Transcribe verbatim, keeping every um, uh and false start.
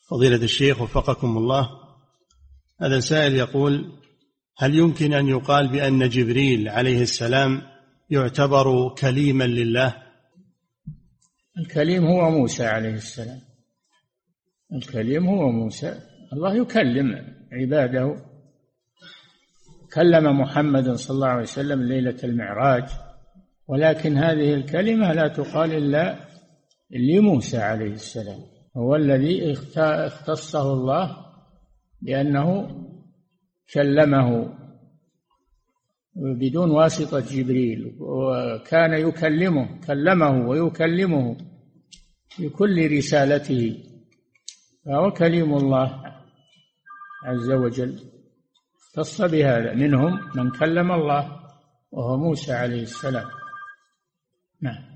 فضيلة الشيخ وفقكم الله، هذا سائل يقول: هل يمكن أن يقال بأن جبريل عليه السلام يعتبر كليما لله؟ الكليم هو موسى عليه السلام، الكليم هو موسى. الله يكلم عباده، كلم محمد صلى الله عليه وسلم ليلة المعراج، ولكن هذه الكلمة لا تقال إلا لموسى عليه السلام، هو الذي اختصه الله بأنه كلمه بدون واسطة جبريل، وكان يكلمه كلمه ويكلمه بكل رسالته، فهو كليم الله عز وجل، اختص بهذا. منهم من كلم الله وهو موسى عليه السلام. نعم.